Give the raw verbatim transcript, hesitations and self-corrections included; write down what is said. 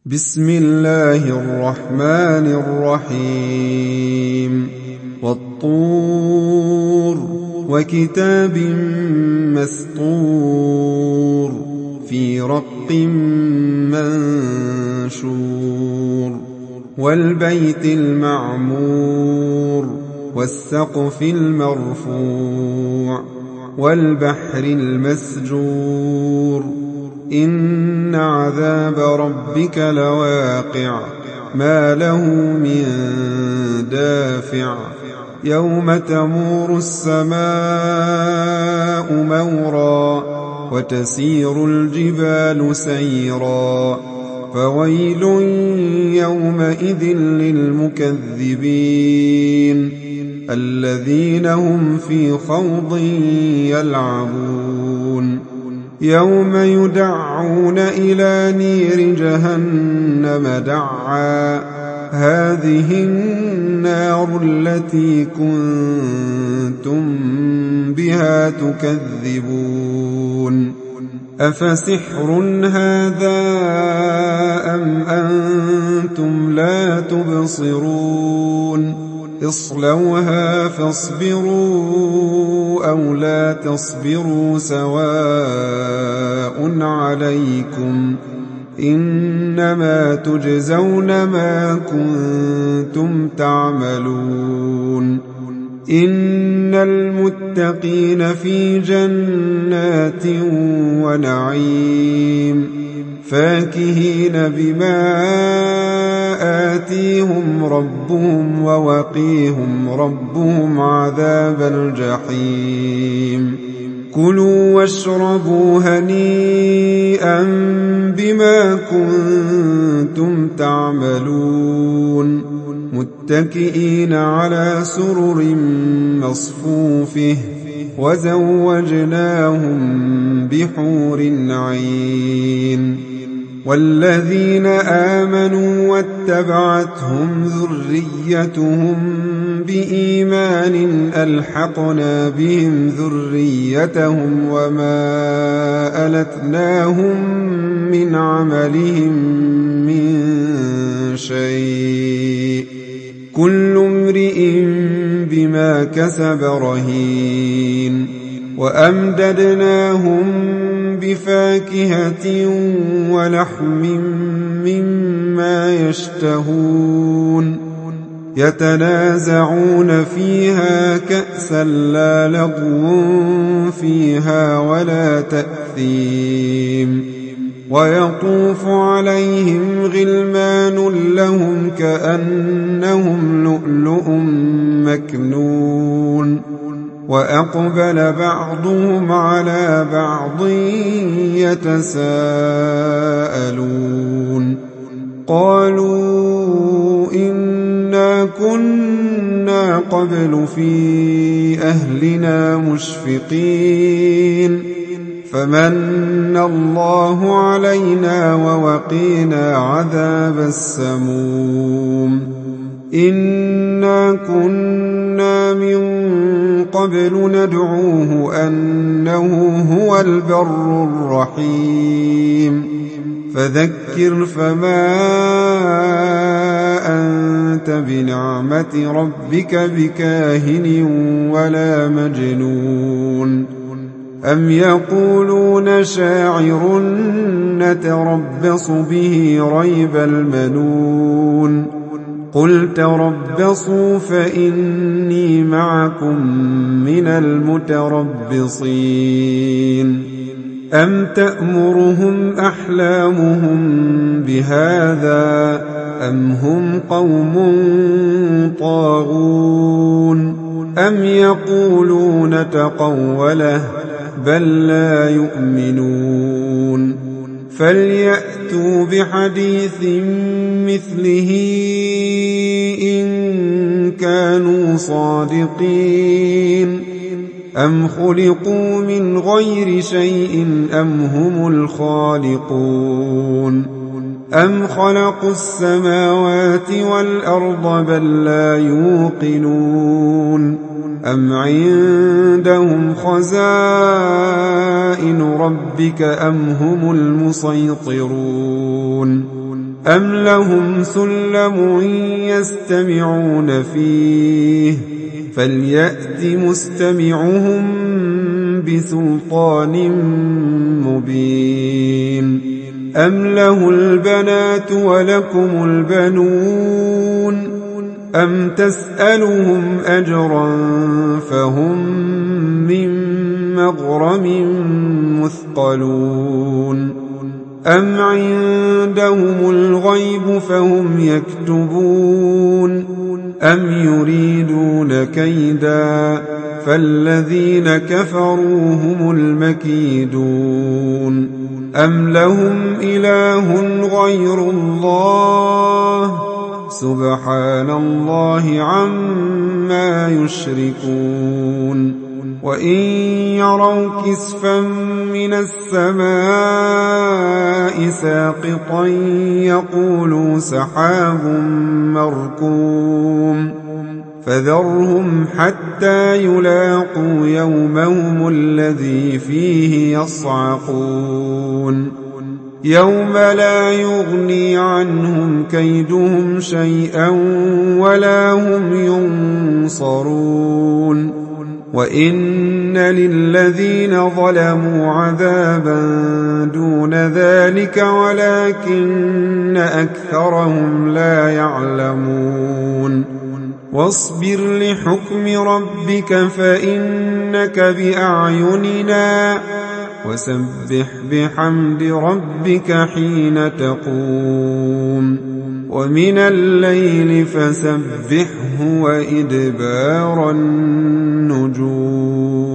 بسم الله الرحمن الرحيم والطور وكتاب مسطور في رق منشور والبيت المعمور والسقف المرفوع والبحر المسجور إن عذاب ربك لواقع ما له من دافع يوم تمور السماء مورا وتسير الجبال سيرا فويل يومئذ للمكذبين الذين هم في خوض يلعبون يوم يدعون إلى نير جهنم دعا هذه النار التي كنتم بها تكذبون أفسحر هذا أم أنتم لا تبصرون اصلوها فاصبروا أو لا تصبروا سواء عليكم إنما تجزون ما كنتم تعملون إن المتقين في جنات ونعيم فاكهين بما آتيهم ربهم ووقيهم ربهم عذاب الجحيم كلوا واشربوا هنيئا بما كنتم تعملون متكئين على سرر مصفوفه وزوجناهم بحور عين والذين آمنوا واتبعتهم ذريتهم بإيمان ألحقنا بهم ذريتهم وما ألتناهم من عملهم من شيء كل امرئ بما كسب رهين وأمددناهم بفاكهة ولحم مما يشتهون يتنازعون فيها كأسا لا لغو فيها ولا تأثيم ويطوف عليهم غلمان لهم كأنهم لؤلؤ مكنون وأقبل بعضهم على بعض يتساءلون قالوا إنا كنا قبل في أهلنا مشفقين فمن الله علينا ووقينا عذاب السموم إنا كنا من قبل ندعوه أنه هو البر الرحيم فذكر فما أنت بنعمة ربك بكاهن ولا مجنون أم يقولون شاعر نتربص به ريب المنون قل تربصوا فإني معكم من المتربصين أم تأمرهم أحلامهم بهذا أم هم قوم طاغون أم يقولون تقوله بل لا يؤمنون فليأتوا بحديث مثله إن كانوا صادقين أم خلقوا من غير شيء أم هم الخالقون أم خلقوا السماوات والأرض بل لا يوقنون أم عندهم خزائن ربك أم هم المسيطرون أم لهم سلم يستمعون فيه فليأت مستمعهم بسلطان مبين أم له البنات ولكم البنون أم تسألهم أجرا فهم من مغرم مثقلون أم عندهم الغيب فهم يكتبون أم يريدون كيدا فالذين كفروا هم المكيدون أم لهم إله غير الله سبحان الله عما يشركون وإن يروا كسفا من السماء ساقطا يقولوا سحاب مركوم فذرهم حتى يلاقوا يومهم الذي فيه يصعقون يوم لا يغني عنهم كيدهم شيئا ولا هم ينصرون وإن للذين ظلموا عذابا دون ذلك ولكن أكثرهم لا يعلمون واصبر لحكم ربك فإنك بأعيننا وسبح بحمد ربك حين تقوم ومن الليل فسبحه وإدبار النجوم